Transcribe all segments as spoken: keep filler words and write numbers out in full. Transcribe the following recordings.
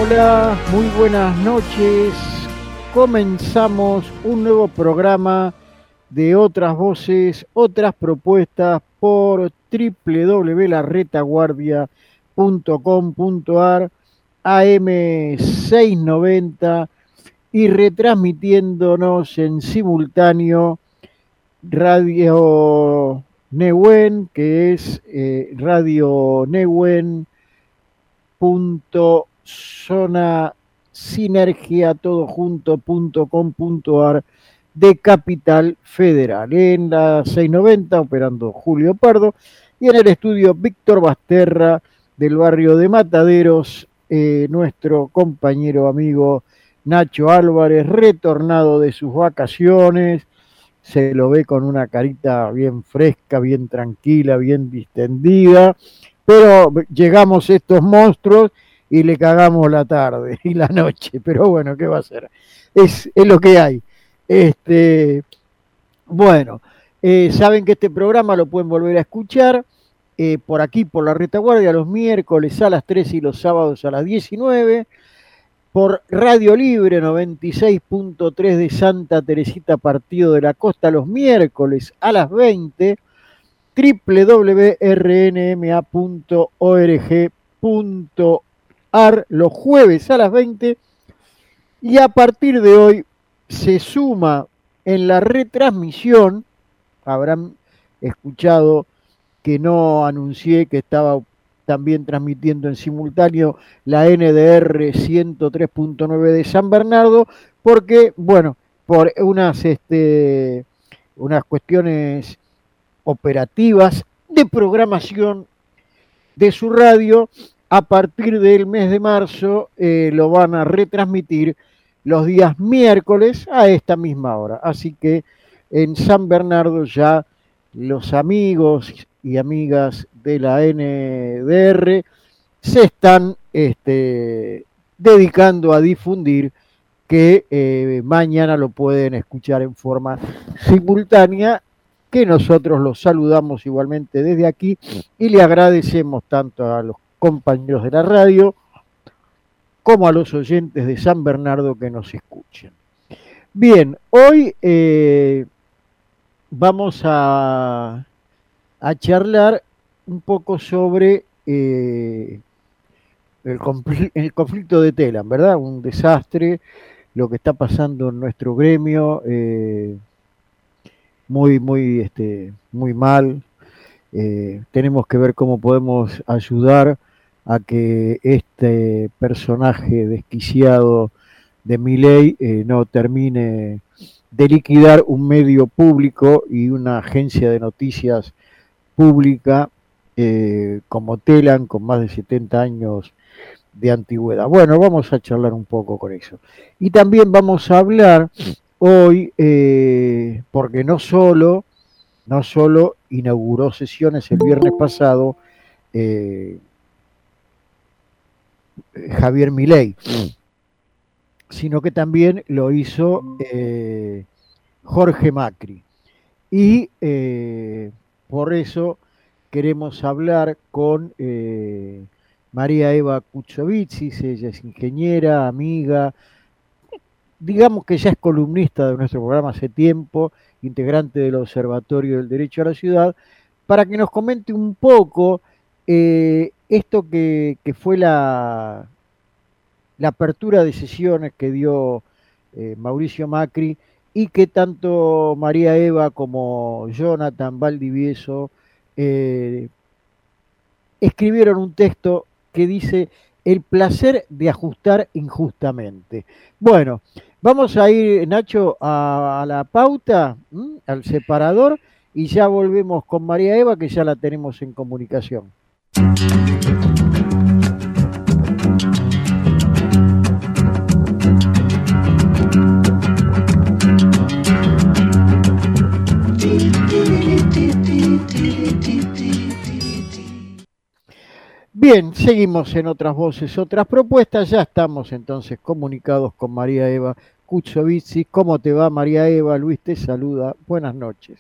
Hola, muy buenas noches. Comenzamos un nuevo programa de Otras Voces, Otras Propuestas por doble u doble u doble u punto la retaguardia punto com punto a r, A M seiscientos noventa y retransmitiéndonos en simultáneo Radio Nehuen, que es eh, Radio Nehuen punto zona sinergia todo junto punto com punto a r de Capital Federal. En la seiscientos noventa operando Julio Pardo y en el estudio Víctor Basterra del barrio de Mataderos, eh, nuestro compañero amigo Nacho Álvarez, retornado de sus vacaciones. Se lo ve con una carita bien fresca, bien tranquila, bien distendida, pero llegamos estos monstruos y le cagamos la tarde y la noche, pero bueno, ¿qué va a ser? Es, es lo que hay. Este, bueno, eh, saben que este programa lo pueden volver a escuchar eh, por aquí, por la retaguardia, los miércoles a las tres y los sábados a las diecinueve, por Radio Libre noventa y seis punto tres de Santa Teresita, Partido de la Costa, los miércoles a las veinte, doble u doble u doble u punto r n m a punto org punto a r los jueves a las veinte, y a partir de hoy se suma en la retransmisión, habrán escuchado que no anuncié que estaba también transmitiendo en simultáneo la N D R ciento tres punto nueve de San Bernardo, porque, bueno, por unas, este, unas cuestiones operativas de programación de su radio, a partir del mes de marzo eh, lo van a retransmitir los días miércoles a esta misma hora. Así que en San Bernardo ya los amigos y amigas de la N D R se están este, dedicando a difundir que eh, mañana lo pueden escuchar en forma simultánea, que nosotros los saludamos igualmente desde aquí y le agradecemos tanto a los compañeros de la radio como a los oyentes de San Bernardo que nos escuchan. Bien, hoy eh, vamos a, a charlar un poco sobre eh, el, confl- el conflicto de Telam, ¿verdad? Un desastre, lo que está pasando en nuestro gremio, eh, muy, muy, este, muy mal. Eh, tenemos que ver cómo podemos ayudar a que este personaje desquiciado de Milei eh, no termine de liquidar un medio público y una agencia de noticias pública eh, como Telam, con más de setenta años de antigüedad. Bueno, vamos a charlar un poco con eso. Y también vamos a hablar hoy, eh, porque no solo, no solo inauguró sesiones el viernes pasado eh, Javier Milei, sino que también lo hizo eh, Jorge Macri. Y eh, por eso queremos hablar con eh, María Eva Kuchovitsis. Ella es ingeniera, amiga, digamos que ya es columnista de nuestro programa hace tiempo, integrante del Observatorio del Derecho a la Ciudad, para que nos comente un poco eh, esto que, que fue la, la apertura de sesiones que dio eh, Mauricio Macri, y que tanto María Eva como Jonathan Valdivieso eh, escribieron un texto que dice: el placer de ajustar injustamente. Bueno, vamos a ir, Nacho, a, a la pauta, ¿m? Al separador, y ya volvemos con María Eva, que ya la tenemos en comunicación. Bien, seguimos en Otras Voces, Otras Propuestas. Ya estamos entonces comunicados con María Eva Kuchovitsis. ¿Cómo te va, María Eva? Luis te saluda. Buenas noches.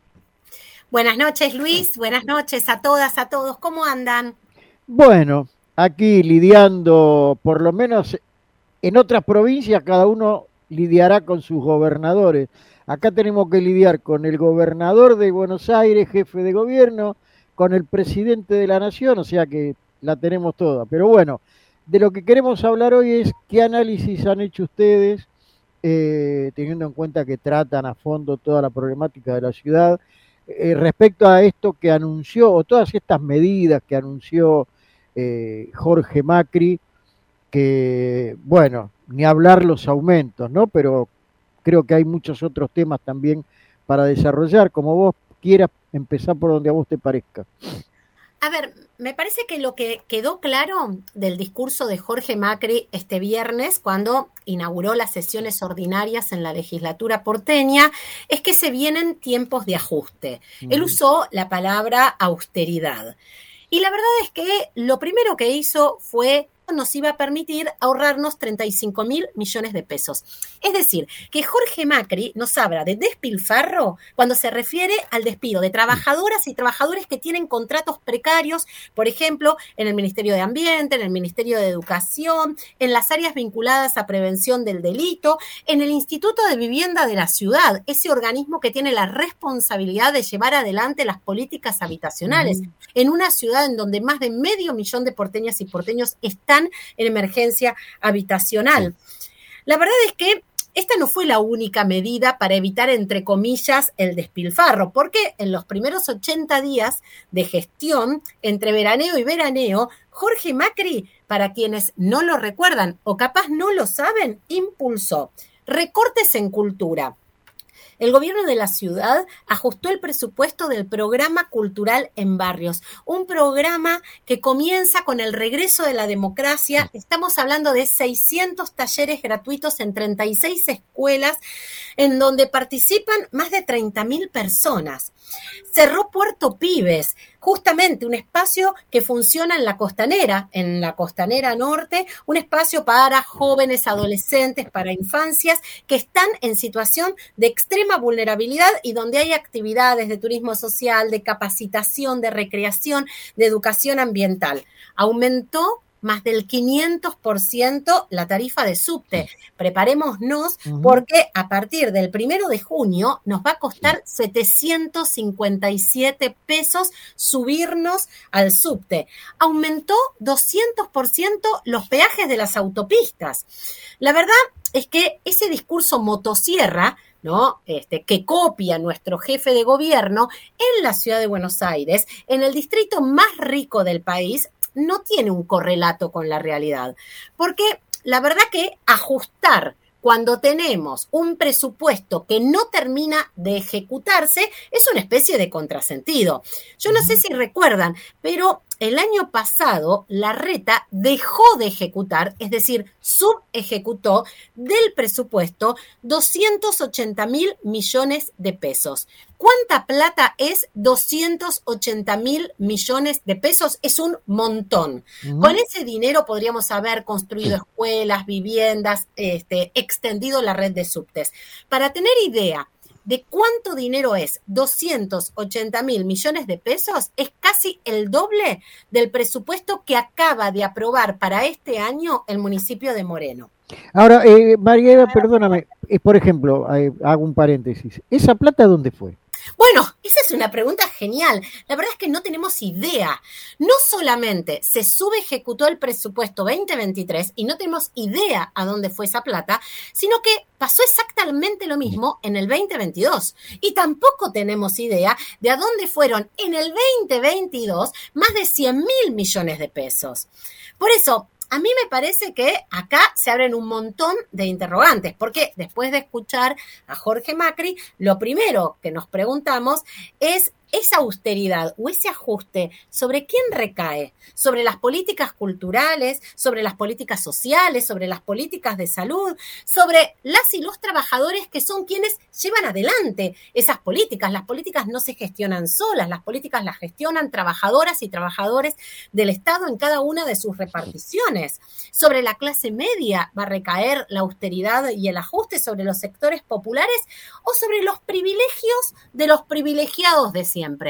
Buenas noches, Luis. Buenas noches a todas, a todos. ¿Cómo andan? Bueno, aquí lidiando, por lo menos en otras provincias, cada uno lidiará con sus gobernadores. Acá tenemos que lidiar con el gobernador de Buenos Aires, jefe de gobierno, con el presidente de la nación, o sea que la tenemos toda. Pero bueno, de lo que queremos hablar hoy es qué análisis han hecho ustedes, eh, teniendo en cuenta que tratan a fondo toda la problemática de la ciudad, eh, respecto a esto que anunció, o todas estas medidas que anunció eh, Jorge Macri, que, bueno, ni hablar los aumentos, ¿no? Pero creo que hay muchos otros temas también para desarrollar, como vos quieras empezar por donde a vos te parezca. A ver, me parece que lo que quedó claro del discurso de Jorge Macri este viernes, cuando inauguró las sesiones ordinarias en la legislatura porteña, es que se vienen tiempos de ajuste. Uh-huh. Él usó la palabra austeridad. Y la verdad es que lo primero que hizo fue nos iba a permitir ahorrarnos treinta y cinco mil millones de pesos. Es decir, que Jorge Macri nos habla de despilfarro cuando se refiere al despido de trabajadoras y trabajadores que tienen contratos precarios, por ejemplo, en el Ministerio de Ambiente, en el Ministerio de Educación, en las áreas vinculadas a prevención del delito, en el Instituto de Vivienda de la Ciudad, ese organismo que tiene la responsabilidad de llevar adelante las políticas habitacionales, mm. en una ciudad en donde más de medio millón de porteñas y porteños están en emergencia habitacional. La verdad es que esta no fue la única medida para evitar, entre comillas, el despilfarro, porque en los primeros ochenta días de gestión, entre veraneo y veraneo, Jorge Macri, para quienes no lo recuerdan o capaz no lo saben, impulsó recortes en cultura. El gobierno de la ciudad ajustó el presupuesto del programa cultural en barrios, un programa que comienza con el regreso de la democracia. Estamos hablando de seiscientos talleres gratuitos en treinta y seis escuelas, en donde participan más de treinta mil personas. Cerró Puerto Pibes, justamente un espacio que funciona en la costanera, en la costanera norte, un espacio para jóvenes, adolescentes, para infancias que están en situación de extrema vulnerabilidad y donde hay actividades de turismo social, de capacitación, de recreación, de educación ambiental. Aumentó más del quinientos por ciento la tarifa de subte. Preparémonos uh-huh. porque a partir del primero de junio nos va a costar setecientos cincuenta y siete pesos subirnos al subte. Aumentó doscientos por ciento los peajes de las autopistas. La verdad es que ese discurso motosierra, ¿no? Este, que copia nuestro jefe de gobierno en la ciudad de Buenos Aires, en el distrito más rico del país, no tiene un correlato con la realidad, porque la verdad que ajustar cuando tenemos un presupuesto que no termina de ejecutarse es una especie de contrasentido. Yo no sé si recuerdan, pero el año pasado la Reta dejó de ejecutar, es decir, subejecutó del presupuesto doscientos ochenta mil millones de pesos. ¿Cuánta plata es doscientos ochenta mil millones de pesos? Es un montón. Uh-huh. Con ese dinero podríamos haber construido escuelas, viviendas, este, extendido la red de subtes. Para tener idea de cuánto dinero es doscientos ochenta mil millones de pesos, es casi el doble del presupuesto que acaba de aprobar para este año el municipio de Moreno. Ahora, eh, Mariela, perdóname, eh, por ejemplo, eh, hago un paréntesis, ¿esa plata dónde fue? Bueno, esa es una pregunta genial. La verdad es que no tenemos idea. No solamente se subejecutó el presupuesto veinte veintitrés y no tenemos idea a dónde fue esa plata, sino que pasó exactamente lo mismo en el veinte veintidós. Y tampoco tenemos idea de a dónde fueron en el veinte veintidós más de cien mil millones de pesos. Por eso, a mí me parece que acá se abren un montón de interrogantes, porque después de escuchar a Jorge Macri, lo primero que nos preguntamos es esa austeridad o ese ajuste, ¿sobre quién recae? ¿Sobre las políticas culturales, sobre las políticas sociales, sobre las políticas de salud, sobre las y los trabajadores que son quienes llevan adelante esas políticas? Las políticas no se gestionan solas, las políticas las gestionan trabajadoras y trabajadores del Estado en cada una de sus reparticiones. Sobre la clase media va a recaer la austeridad y el ajuste, sobre los sectores populares o sobre los privilegios de los privilegiados de siempre.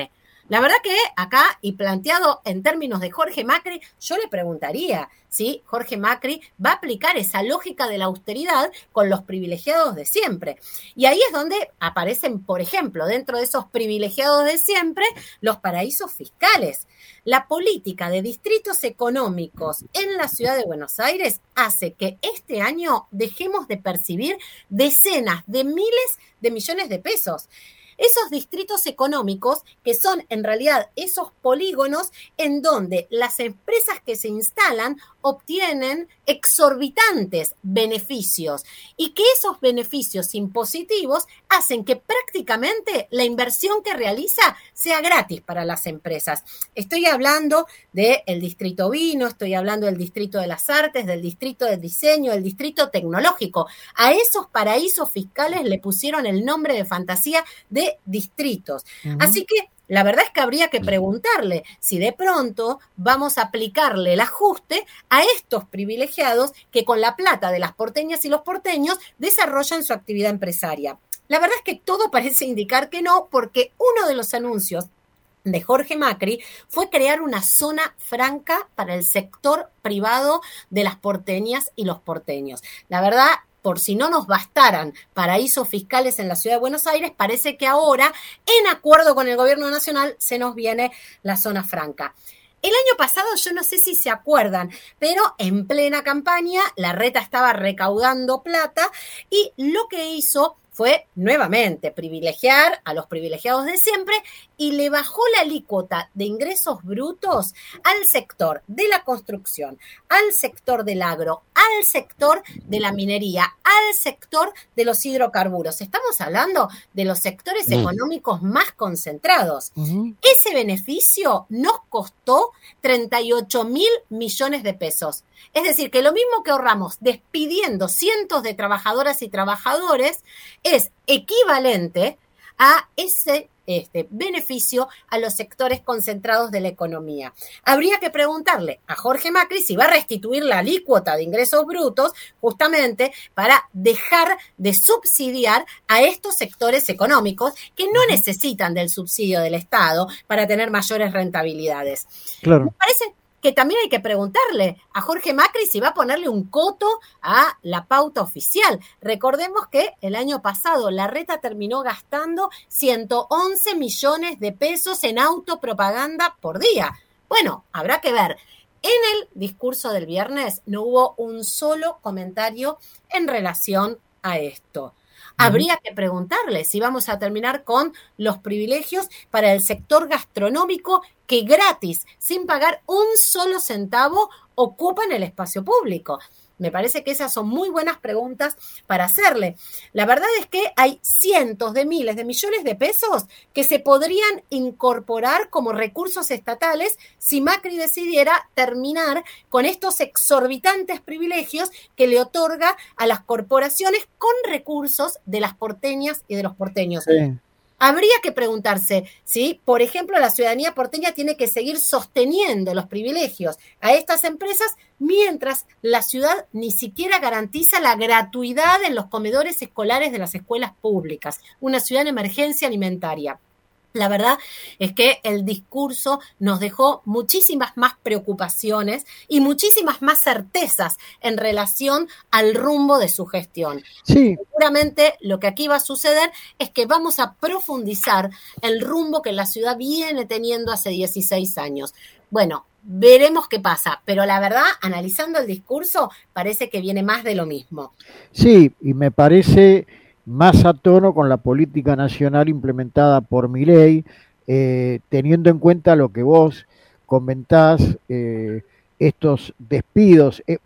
La verdad que acá, y planteado en términos de Jorge Macri, yo le preguntaría si Jorge Macri va a aplicar esa lógica de la austeridad con los privilegiados de siempre. Y ahí es donde aparecen, por ejemplo, dentro de esos privilegiados de siempre, los paraísos fiscales. La política de distritos económicos en la ciudad de Buenos Aires hace que este año dejemos de percibir decenas de miles de millones de pesos. Esos distritos económicos que son en realidad esos polígonos en donde las empresas que se instalan obtienen exorbitantes beneficios y que esos beneficios impositivos hacen que prácticamente la inversión que realiza sea gratis para las empresas. Estoy hablando del distrito vino, estoy hablando del distrito de las artes, del distrito del diseño, del distrito tecnológico. A esos paraísos fiscales le pusieron el nombre de fantasía de distritos. Uh-huh. Así que la verdad es que habría que preguntarle si de pronto vamos a aplicarle el ajuste a estos privilegiados que con la plata de las porteñas y los porteños desarrollan su actividad empresaria. La verdad es que todo parece indicar que no, porque uno de los anuncios de Jorge Macri fue crear una zona franca para el sector privado de las porteñas y los porteños. La verdad, por si no nos bastaran paraísos fiscales en la ciudad de Buenos Aires, parece que ahora, en acuerdo con el gobierno nacional, se nos viene la zona franca. El año pasado, yo no sé si se acuerdan, pero en plena campaña, la Reta estaba recaudando plata y lo que hizo fue nuevamente privilegiar a los privilegiados de siempre y le bajó la alícuota de ingresos brutos al sector de la construcción, al sector del agro, al sector de la minería, al sector de los hidrocarburos. Estamos hablando de los sectores uh-huh. económicos más concentrados. Uh-huh. Ese beneficio nos costó treinta y ocho mil millones de pesos. Es decir, que lo mismo que ahorramos despidiendo cientos de trabajadoras y trabajadores es equivalente a ese este, beneficio a los sectores concentrados de la economía. Habría que preguntarle a Jorge Macri si va a restituir la alícuota de ingresos brutos justamente para dejar de subsidiar a estos sectores económicos que no necesitan del subsidio del Estado para tener mayores rentabilidades. Claro. Me parece que también hay que preguntarle a Jorge Macri si va a ponerle un coto a la pauta oficial. Recordemos que el año pasado la Reta terminó gastando ciento once millones de pesos en autopropaganda por día. Bueno, habrá que ver. En el discurso del viernes no hubo un solo comentario en relación a esto. Habría que preguntarle si vamos a terminar con los privilegios para el sector gastronómico que gratis, sin pagar un solo centavo, ocupan el espacio público. Me parece que esas son muy buenas preguntas para hacerle. La verdad es que hay cientos de miles de millones de pesos que se podrían incorporar como recursos estatales si Macri decidiera terminar con estos exorbitantes privilegios que le otorga a las corporaciones con recursos de las porteñas y de los porteños. Sí. Habría que preguntarse si, por ejemplo, la ciudadanía porteña tiene que seguir sosteniendo los privilegios a estas empresas mientras la ciudad ni siquiera garantiza la gratuidad en los comedores escolares de las escuelas públicas, una ciudad en emergencia alimentaria. La verdad es que el discurso nos dejó muchísimas más preocupaciones y muchísimas más certezas en relación al rumbo de su gestión. Sí. Seguramente lo que aquí va a suceder es que vamos a profundizar el rumbo que la ciudad viene teniendo hace dieciséis años. Bueno, veremos qué pasa, pero la verdad, analizando el discurso, parece que viene más de lo mismo. Sí, y me parece más a tono con la política nacional implementada por Milei, eh, teniendo en cuenta lo que vos comentás, eh, estos despidos, eh,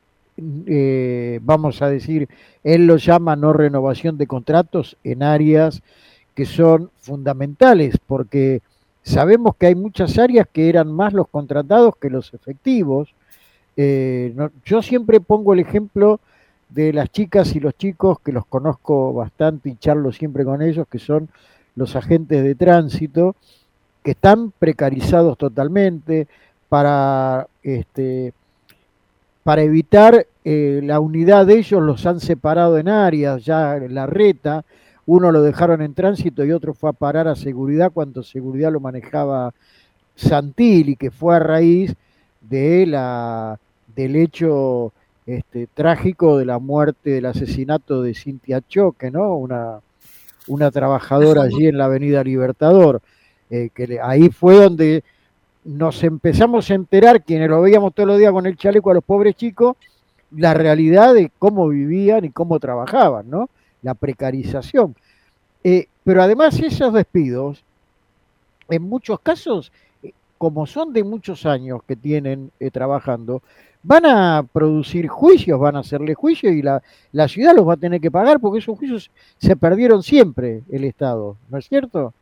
eh, vamos a decir, él lo llama no renovación de contratos en áreas que son fundamentales, porque sabemos que hay muchas áreas que eran más los contratados que los efectivos. Eh, no, yo siempre pongo el ejemplo de las chicas y los chicos, que los conozco bastante y charlo siempre con ellos, que son los agentes de tránsito, que están precarizados totalmente para, este, para evitar eh, la unidad de ellos, los han separado en áreas, ya la Reta, uno lo dejaron en tránsito y otro fue a parar a seguridad cuando seguridad lo manejaba Santilli, que fue a raíz de la, del hecho este, trágico de la muerte, del asesinato de Cintia Choque, ¿no? Una, una trabajadora allí en la Avenida Libertador, eh, que le, ahí fue donde nos empezamos a enterar, quienes lo veíamos todos los días con el chaleco a los pobres chicos, la realidad de cómo vivían y cómo trabajaban, ¿no? La precarización. Eh, pero además esos despidos, en muchos casos, eh, como son de muchos años que tienen eh, trabajando, van a producir juicios, van a hacerle juicios y la, la ciudad los va a tener que pagar porque esos juicios se perdieron siempre el Estado, ¿no es cierto?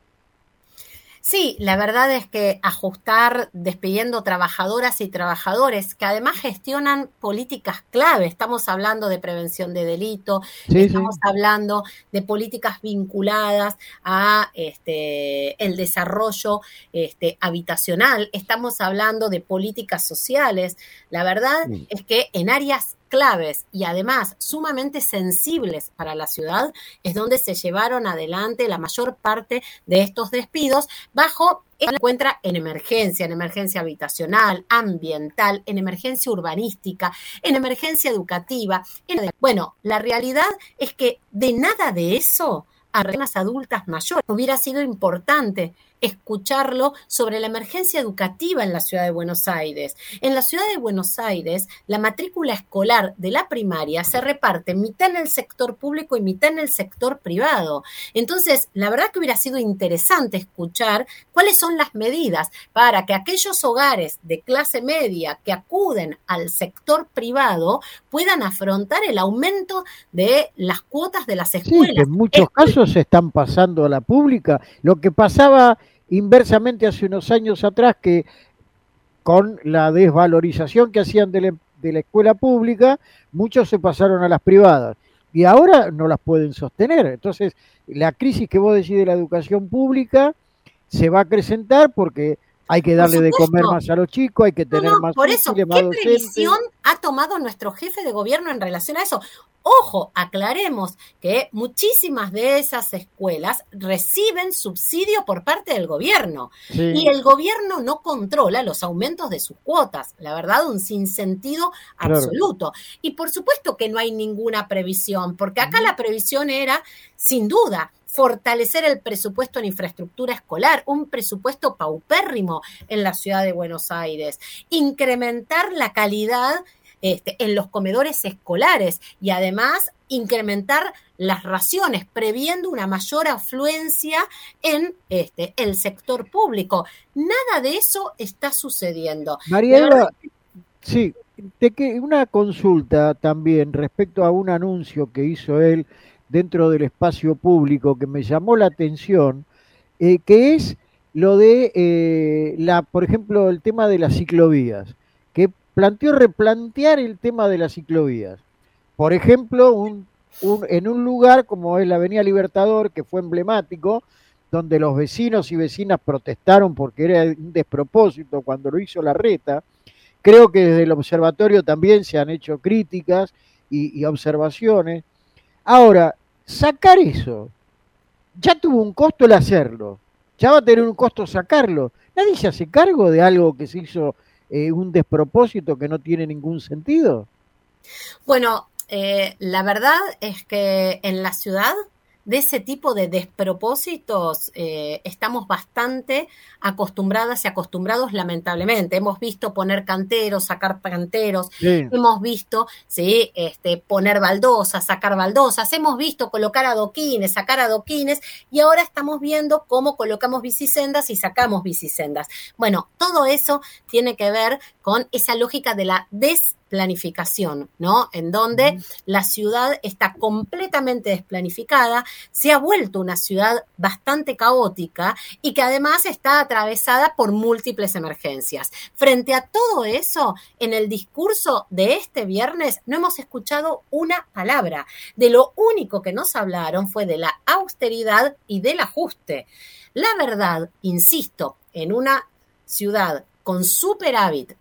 Sí, la verdad es que ajustar despidiendo trabajadoras y trabajadores que además gestionan políticas clave. Estamos hablando de prevención de delito, sí, estamos sí. hablando de políticas vinculadas a este, el desarrollo este, habitacional, estamos hablando de políticas sociales. La verdad sí. es que en áreas claves y además sumamente sensibles para la ciudad es donde se llevaron adelante la mayor parte de estos despidos bajo se encuentra en emergencia, en emergencia habitacional, ambiental, en emergencia urbanística, en emergencia educativa. En... Bueno, la realidad es que de nada de eso a personas adultas mayores hubiera sido importante escucharlo sobre la emergencia educativa en la ciudad de Buenos Aires. En la ciudad de Buenos Aires, la matrícula escolar de la primaria se reparte mitad en el sector público y mitad en el sector privado. Entonces, la verdad que hubiera sido interesante escuchar cuáles son las medidas para que aquellos hogares de clase media que acuden al sector privado puedan afrontar el aumento de las cuotas de las escuelas. Sí, que en muchos es... casos se están pasando a la pública. Lo que pasaba inversamente hace unos años atrás, que con la desvalorización que hacían de la, de la escuela pública, muchos se pasaron a las privadas y ahora no las pueden sostener. Entonces, la crisis que vos decís de la educación pública se va a acrecentar porque hay que darle de comer más a los chicos, hay que tener no, no, más por eso, útiles, ¿qué más previsión ha tomado nuestro jefe de gobierno en relación a eso? Ojo, aclaremos que muchísimas de esas escuelas reciben subsidio por parte del gobierno sí. y el gobierno no controla los aumentos de sus cuotas, la verdad, un sinsentido absoluto. Claro. Y por supuesto que no hay ninguna previsión, porque acá la previsión era, sin duda, fortalecer el presupuesto en infraestructura escolar, un presupuesto paupérrimo en la ciudad de Buenos Aires, incrementar la calidad Este, en los comedores escolares y además incrementar las raciones, previendo una mayor afluencia en este, el sector público. Nada de eso está sucediendo. María Eva, sí, te que una consulta también respecto a un anuncio que hizo él dentro del espacio público que me llamó la atención, eh, que es lo de, eh, la, por ejemplo, el tema de las ciclovías, que planteó replantear el tema de las ciclovías. Por ejemplo, un, un, en un lugar como es la Avenida Libertador, que fue emblemático, donde los vecinos y vecinas protestaron porque era un despropósito cuando lo hizo Larreta. Creo que desde el observatorio también se han hecho críticas y, y observaciones. Ahora, sacar eso, ya tuvo un costo el hacerlo, ya va a tener un costo sacarlo. Nadie se hace cargo de algo que se hizo Eh, un despropósito que no tiene ningún sentido. Bueno, eh, la verdad es que en la ciudad de ese tipo de despropósitos eh, estamos bastante acostumbradas y acostumbrados lamentablemente. Hemos visto poner canteros, sacar canteros, sí. hemos visto sí, este, poner baldosas, sacar baldosas, hemos visto colocar adoquines, sacar adoquines y ahora estamos viendo cómo colocamos bicisendas y sacamos bicisendas. Bueno, todo eso tiene que ver con esa lógica de la des planificación, ¿no? En donde mm. la ciudad está completamente desplanificada, se ha vuelto una ciudad bastante caótica y que además está atravesada por múltiples emergencias. Frente a todo eso, en el discurso de este viernes no hemos escuchado una palabra. De lo único que nos hablaron fue de la austeridad y del ajuste. La verdad, insisto, en una ciudad con superávit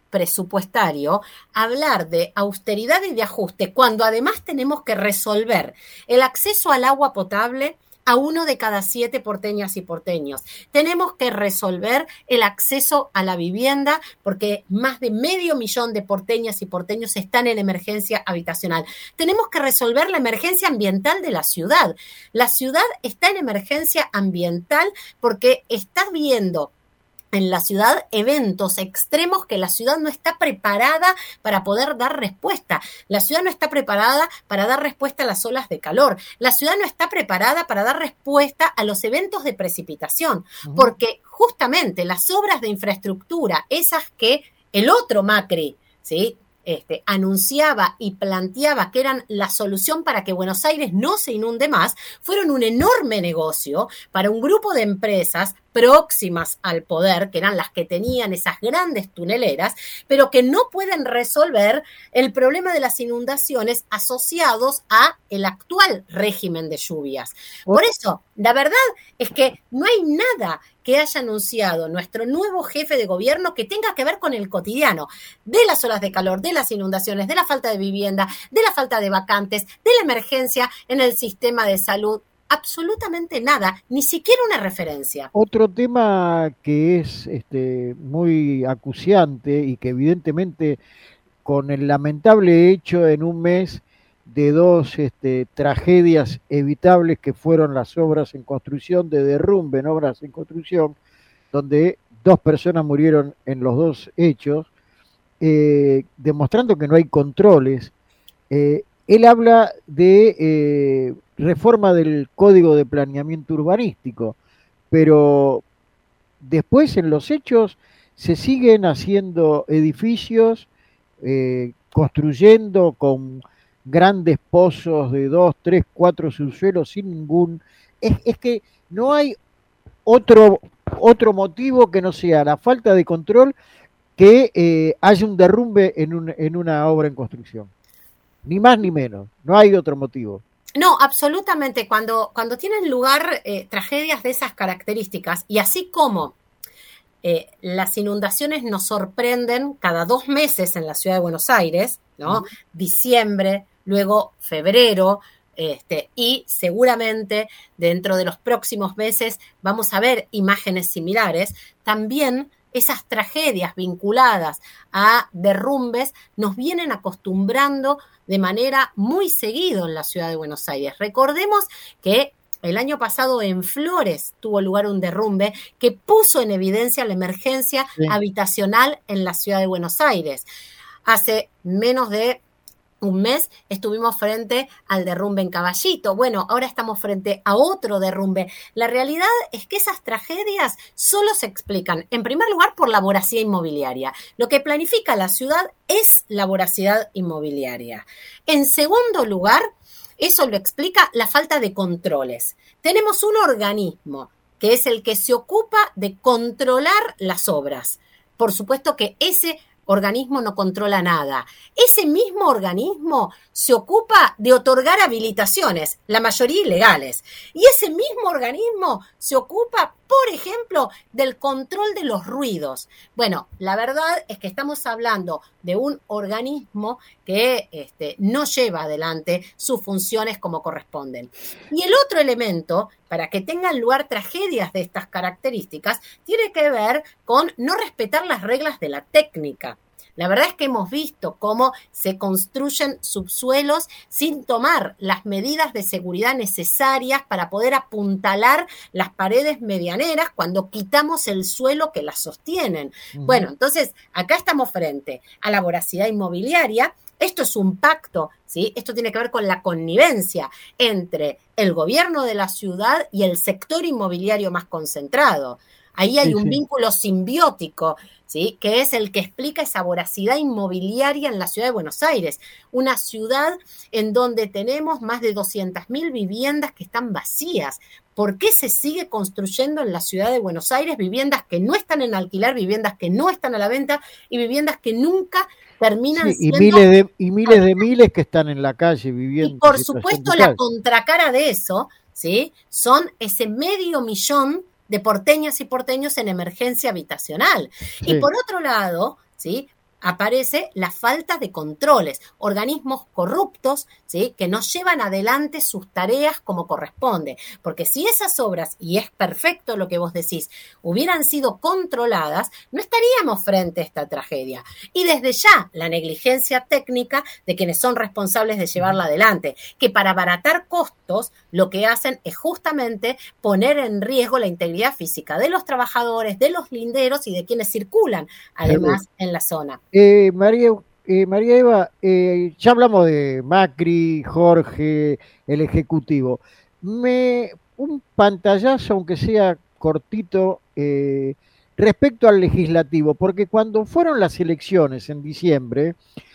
presupuestario hablar de austeridad y de ajuste cuando además tenemos que resolver el acceso al agua potable a uno de cada siete porteñas y porteños. Tenemos que resolver el acceso a la vivienda porque más de medio millón de porteñas y porteños están en emergencia habitacional. Tenemos que resolver la emergencia ambiental de la ciudad. La ciudad está en emergencia ambiental porque está viendo en la ciudad eventos extremos que la ciudad no está preparada para poder dar respuesta. La ciudad no está preparada para dar respuesta a las olas de calor. La ciudad no está preparada para dar respuesta a los eventos de precipitación, uh-huh. porque justamente las obras de infraestructura, esas que el otro Macri, ¿sí?, Este, anunciaba y planteaba que eran la solución para que Buenos Aires no se inunde más, fueron un enorme negocio para un grupo de empresas próximas al poder, que eran las que tenían esas grandes tuneleras, pero que no pueden resolver el problema de las inundaciones asociados a el actual régimen de lluvias. Por eso, la verdad es que no hay nada que haya anunciado nuestro nuevo jefe de gobierno que tenga que ver con el cotidiano, de las olas de calor, de las inundaciones, de la falta de vivienda, de la falta de vacantes, de la emergencia en el sistema de salud. Absolutamente nada, ni siquiera una referencia. Otro tema que es este, muy acuciante y que evidentemente con el lamentable hecho en un mes de dos este, tragedias evitables que fueron las obras en construcción, de derrumbe en obras en construcción, donde dos personas murieron en los dos hechos, eh, demostrando que no hay controles. Eh, él habla de eh, reforma del Código de Planeamiento Urbanístico, pero después en los hechos se siguen haciendo edificios, eh, construyendo con grandes pozos de dos, tres, cuatro subsuelos sin ningún... Es, es que no hay otro, otro motivo que no sea la falta de control que eh, haya un derrumbe en, un, en una obra en construcción. Ni más ni menos, no hay otro motivo. No, absolutamente. Cuando, cuando tienen lugar eh, tragedias de esas características, y así como eh, las inundaciones nos sorprenden cada dos meses en la ciudad de Buenos Aires, ¿no? Uh-huh. Diciembre, luego febrero, este, y seguramente dentro de los próximos meses vamos a ver imágenes similares, también esas tragedias vinculadas a derrumbes nos vienen acostumbrando de manera muy seguido en la ciudad de Buenos Aires. Recordemos que el año pasado en Flores tuvo lugar un derrumbe que puso en evidencia la emergencia sí. habitacional en la ciudad de Buenos Aires. Hace menos de un mes estuvimos frente al derrumbe en Caballito. Bueno, ahora estamos frente a otro derrumbe. La realidad es que esas tragedias solo se explican, en primer lugar, por la voracidad inmobiliaria. Lo que planifica la ciudad es la voracidad inmobiliaria. En segundo lugar, eso lo explica la falta de controles. Tenemos un organismo que es el que se ocupa de controlar las obras. Por supuesto que ese organismo no controla nada. Ese mismo organismo se ocupa de otorgar habilitaciones, la mayoría ilegales. Y ese mismo organismo se ocupa, por ejemplo, del control de los ruidos. Bueno, la verdad es que estamos hablando de un organismo que este, no lleva adelante sus funciones como corresponden. Y el otro elemento, para que tengan lugar tragedias de estas características, tiene que ver con no respetar las reglas de la técnica. La verdad es que hemos visto cómo se construyen subsuelos sin tomar las medidas de seguridad necesarias para poder apuntalar las paredes medianeras cuando quitamos el suelo que las sostienen. Uh-huh. Bueno, entonces acá estamos frente a la voracidad inmobiliaria. Esto es un pacto, ¿sí? Esto tiene que ver con la connivencia entre el gobierno de la ciudad y el sector inmobiliario más concentrado. Ahí hay sí, un sí. vínculo simbiótico, ¿sí? Que es el que explica esa voracidad inmobiliaria en la ciudad de Buenos Aires, una ciudad en donde tenemos más de doscientas mil viviendas que están vacías. ¿Por qué se sigue construyendo en la ciudad de Buenos Aires viviendas que no están en alquiler, viviendas que no están a la venta y viviendas que nunca terminan sí, siendo... Y miles, de, y miles de miles que están en la calle viviendo. Y por supuesto la contracara de eso, ¿sí? Son ese medio millón de porteñas y porteños en emergencia habitacional. Sí. Y por otro lado, ¿sí? aparece la falta de controles, organismos corruptos, ¿sí?, que no llevan adelante sus tareas como corresponde, porque si esas obras, y es perfecto lo que vos decís, hubieran sido controladas, no estaríamos frente a esta tragedia. Y desde ya, la negligencia técnica de quienes son responsables de llevarla adelante, que para abaratar costos, lo que hacen es justamente poner en riesgo la integridad física de los trabajadores, de los linderos y de quienes circulan, además, en la zona. Eh, María, eh, María Eva, eh, ya hablamos de Macri, Jorge, el Ejecutivo. Me, un pantallazo, aunque sea cortito, eh, respecto al legislativo, porque cuando fueron las elecciones en diciembre,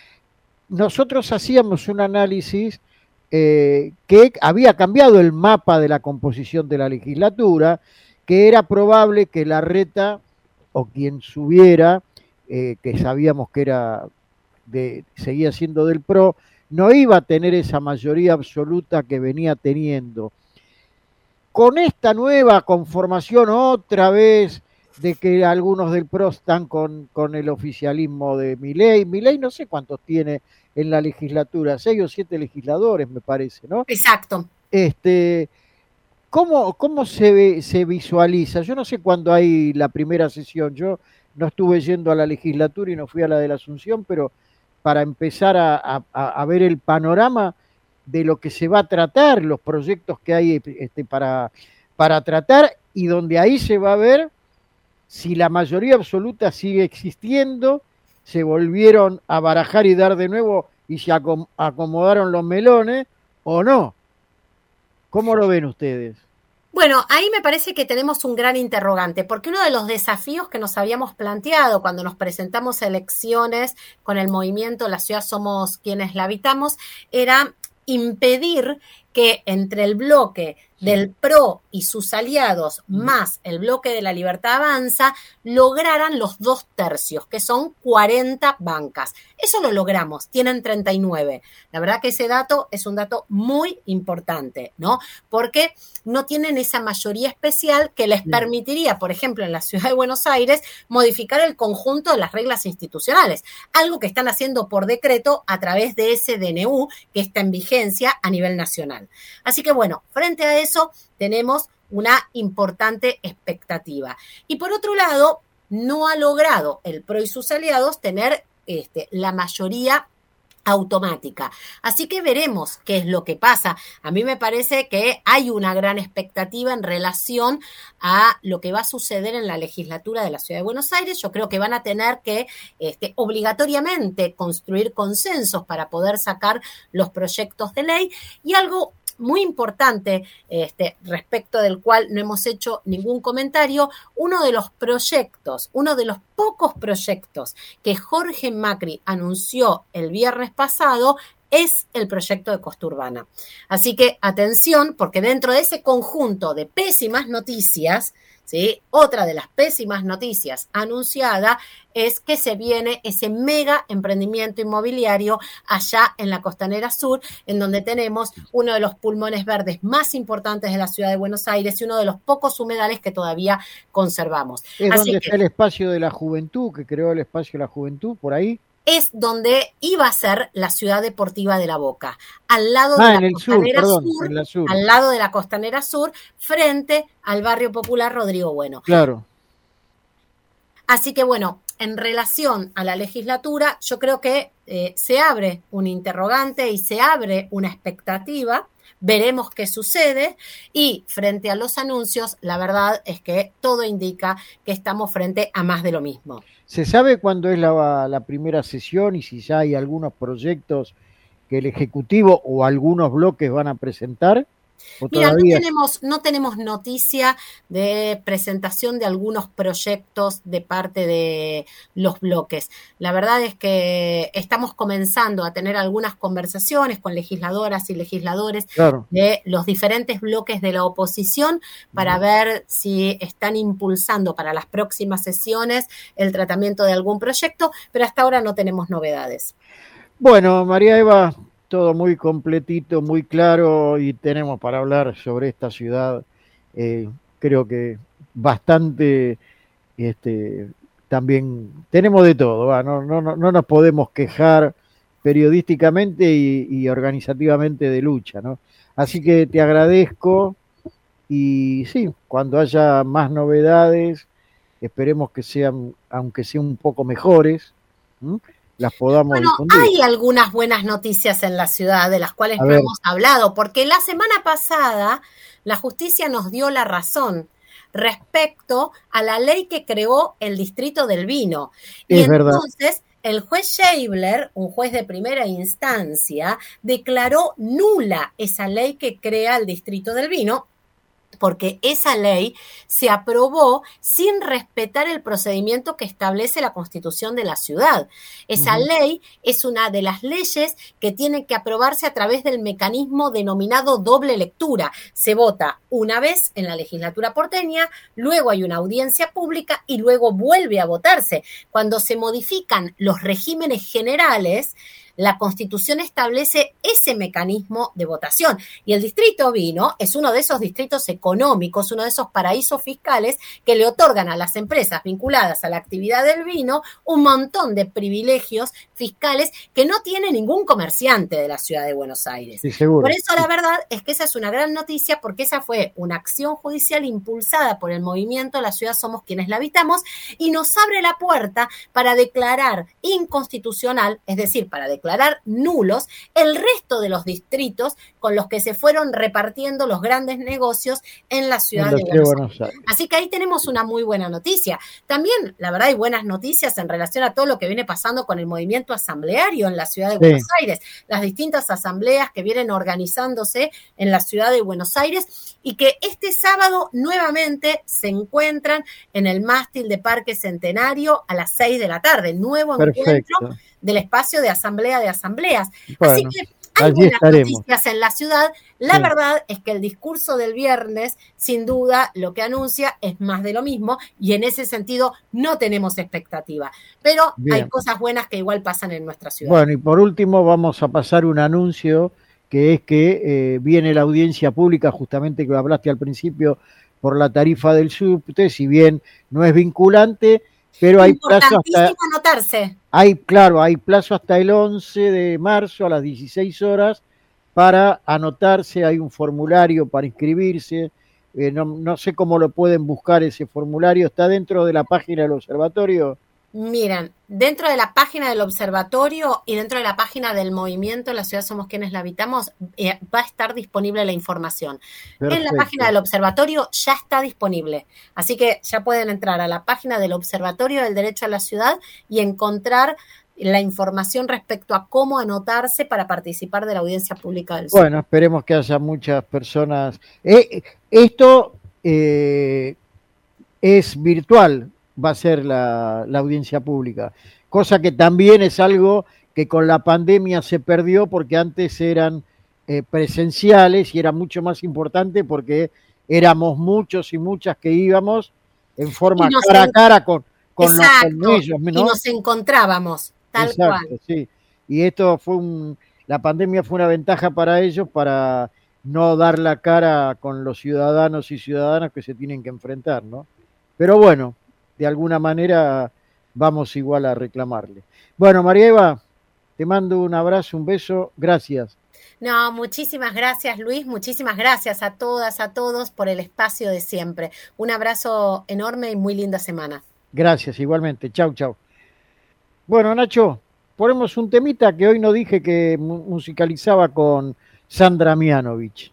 nosotros hacíamos un análisis eh, que había cambiado el mapa de la composición de la legislatura, que era probable que Larreta o quien subiera, eh, que sabíamos que era de, seguía siendo del P R O, no iba a tener esa mayoría absoluta que venía teniendo. Con esta nueva conformación otra vez de que algunos del P R O están con, con el oficialismo de Milei. Milei no sé cuántos tiene en la legislatura, seis o siete legisladores me parece, ¿no? Exacto. Este, ¿cómo, cómo se, ve, se visualiza? Yo no sé cuándo hay la primera sesión, yo no estuve yendo a la legislatura y no fui a la de la Asunción, pero para empezar a, a, a ver el panorama de lo que se va a tratar, los proyectos que hay este, para, para tratar, y donde ahí se va a ver si la mayoría absoluta sigue existiendo, se volvieron a barajar y dar de nuevo y se acom acomodaron los melones o no. ¿Cómo lo ven ustedes? Bueno, ahí me parece que tenemos un gran interrogante, porque uno de los desafíos que nos habíamos planteado cuando nos presentamos a elecciones con el movimiento La Ciudad Somos Quienes la Habitamos era impedir que entre el bloque del P R O y sus aliados, más el bloque de La Libertad Avanza, lograran los dos tercios, que son cuarenta bancas. Eso lo logramos, tienen treinta y nueve. La verdad que ese dato es un dato muy importante, ¿no? Porque no tienen esa mayoría especial que les permitiría, por ejemplo, en la Ciudad de Buenos Aires, modificar el conjunto de las reglas institucionales, algo que están haciendo por decreto a través de ese D N U que está en vigencia a nivel nacional. Así que bueno, frente a eso tenemos una importante expectativa. Y por otro lado, no ha logrado el P R O y sus aliados tener este, la mayoría automática. Así que veremos qué es lo que pasa. A mí me parece que hay una gran expectativa en relación a lo que va a suceder en la legislatura de la Ciudad de Buenos Aires. Yo creo que van a tener que este, obligatoriamente construir consensos para poder sacar los proyectos de ley, y algo muy importante, este, respecto del cual no hemos hecho ningún comentario, uno de los proyectos, uno de los pocos proyectos que Jorge Macri anunció el viernes pasado es el proyecto de Costa Urbana. Así que atención, porque dentro de ese conjunto de pésimas noticias, ¿sí?, otra de las pésimas noticias anunciada es que se viene ese mega emprendimiento inmobiliario allá en la Costanera Sur, en donde tenemos uno de los pulmones verdes más importantes de la Ciudad de Buenos Aires y uno de los pocos humedales que todavía conservamos. Es Así donde que está el espacio de la juventud, que creó el espacio de la juventud, por ahí. Es donde iba a ser la Ciudad Deportiva de La Boca, al lado ah, de en la el Costanera sur, perdón, sur, en la sur. al lado de la Costanera Sur, frente al barrio popular Rodrigo Bueno. Claro. Así que bueno, en relación a la legislatura, yo creo que eh, se abre un interrogante y se abre una expectativa. Veremos qué sucede, y frente a los anuncios, la verdad es que todo indica que estamos frente a más de lo mismo. ¿Se sabe cuándo es la, la primera sesión y si ya hay algunos proyectos que el Ejecutivo o algunos bloques van a presentar? Mira, no tenemos, no tenemos noticia de presentación de algunos proyectos de parte de los bloques. La verdad es que estamos comenzando a tener algunas conversaciones con legisladoras y legisladores claro. de los diferentes bloques de la oposición para uh-huh. ver si están impulsando para las próximas sesiones el tratamiento de algún proyecto, pero hasta ahora no tenemos novedades. Bueno, María Eva, todo muy completito, muy claro, y tenemos para hablar sobre esta ciudad, eh, creo que bastante este, también tenemos de todo, ¿va? No, no, no, no nos podemos quejar periodísticamente y, y organizativamente de lucha, ¿no? Así que te agradezco y sí, cuando haya más novedades, esperemos que sean, aunque sean un poco mejores, ¿m? Las podamos Bueno, difundir. hay algunas buenas noticias en la ciudad de las cuales A no ver. hemos hablado, porque la semana pasada la justicia nos dio la razón respecto a la ley que creó el Distrito del Vino. Y Es verdad. entonces el juez Scheibler, un juez de primera instancia, declaró nula esa ley que crea el Distrito del Vino, porque esa ley se aprobó sin respetar el procedimiento que establece la Constitución de la ciudad. Esa uh-huh. ley es una de las leyes que tiene que aprobarse a través del mecanismo denominado doble lectura. Se vota una vez en la legislatura porteña, luego hay una audiencia pública y luego vuelve a votarse. Cuando se modifican los regímenes generales, la Constitución establece ese mecanismo de votación. Y el Distrito Vino es uno de esos distritos económicos, uno de esos paraísos fiscales que le otorgan a las empresas vinculadas a la actividad del vino un montón de privilegios fiscales que no tiene ningún comerciante de la ciudad de Buenos Aires. Sí, seguro. Por eso la verdad es que esa es una gran noticia, porque esa fue una acción judicial impulsada por el movimiento La Ciudad Somos Quienes la Habitamos y nos abre la puerta para declarar inconstitucional, es decir, para declarar declarar nulos el resto de los distritos con los que se fueron repartiendo los grandes negocios en la ciudad en de Buenos, Buenos Aires. Aires. Así que ahí tenemos una muy buena noticia. También, la verdad, hay buenas noticias en relación a todo lo que viene pasando con el movimiento asambleario en la ciudad de sí. Buenos Aires, las distintas asambleas que vienen organizándose en la ciudad de Buenos Aires y que este sábado nuevamente se encuentran en el mástil de Parque Centenario a las seis de la tarde, nuevo Perfecto. encuentro del espacio de asamblea de asambleas. Bueno, así que hay buenas estaremos. noticias en la ciudad. La sí. verdad es que el discurso del viernes, sin duda, lo que anuncia es más de lo mismo y en ese sentido no tenemos expectativa. Pero Bien. hay cosas buenas que igual pasan en nuestra ciudad. Bueno, y por último vamos a pasar un anuncio que es que eh, viene la audiencia pública, justamente que hablaste al principio, por la tarifa del subte, si bien no es vinculante, pero hay plazo hasta... anotarse. Hay, claro, hay plazo hasta el once de marzo a las dieciséis horas para anotarse, hay un formulario para inscribirse, eh, no, no sé cómo lo pueden buscar ese formulario, ¿está dentro de la página del observatorio? Miren, dentro de la página del observatorio y dentro de la página del movimiento La Ciudad Somos Quienes la Habitamos eh, va a estar disponible la información. Perfecto. En la página del observatorio ya está disponible, así que ya pueden entrar a la página del Observatorio del Derecho a la Ciudad y encontrar la información respecto a cómo anotarse para participar de la audiencia pública del sur. Bueno, esperemos que haya muchas personas. Eh, esto eh, es virtual. Va a ser la, la audiencia pública, cosa que también es algo que con la pandemia se perdió porque antes eran eh, presenciales y era mucho más importante porque éramos muchos y muchas que íbamos en forma cara a cara con, con, los, con ellos, ¿no? Y nos encontrábamos, tal Exacto, cual. Sí. Y esto fue un, la pandemia fue una ventaja para ellos para no dar la cara con los ciudadanos y ciudadanas que se tienen que enfrentar, ¿no? Pero bueno, de alguna manera vamos igual a reclamarle. Bueno, María Eva, te mando un abrazo, un beso, gracias. No, muchísimas gracias, Luis, muchísimas gracias a todas, a todos por el espacio de siempre. Un abrazo enorme y muy linda semana. Gracias, igualmente. Chau, chau. Bueno, Nacho, ponemos un temita que hoy no dije que musicalizaba con Sandra Mianovich.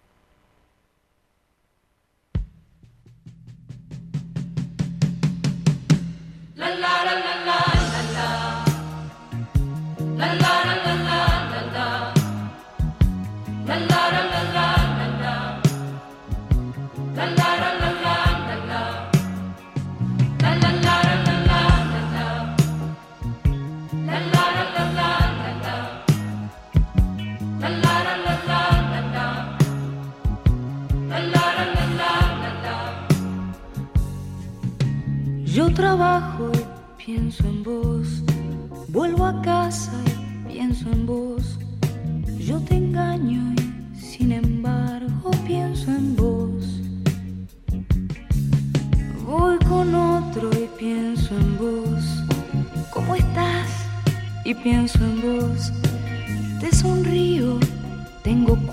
Yo trabajo y pienso en vos, vuelvo a casa y pienso en vos. Yo te engaño y sin embargo pienso en vos. Voy con otro y pienso en vos.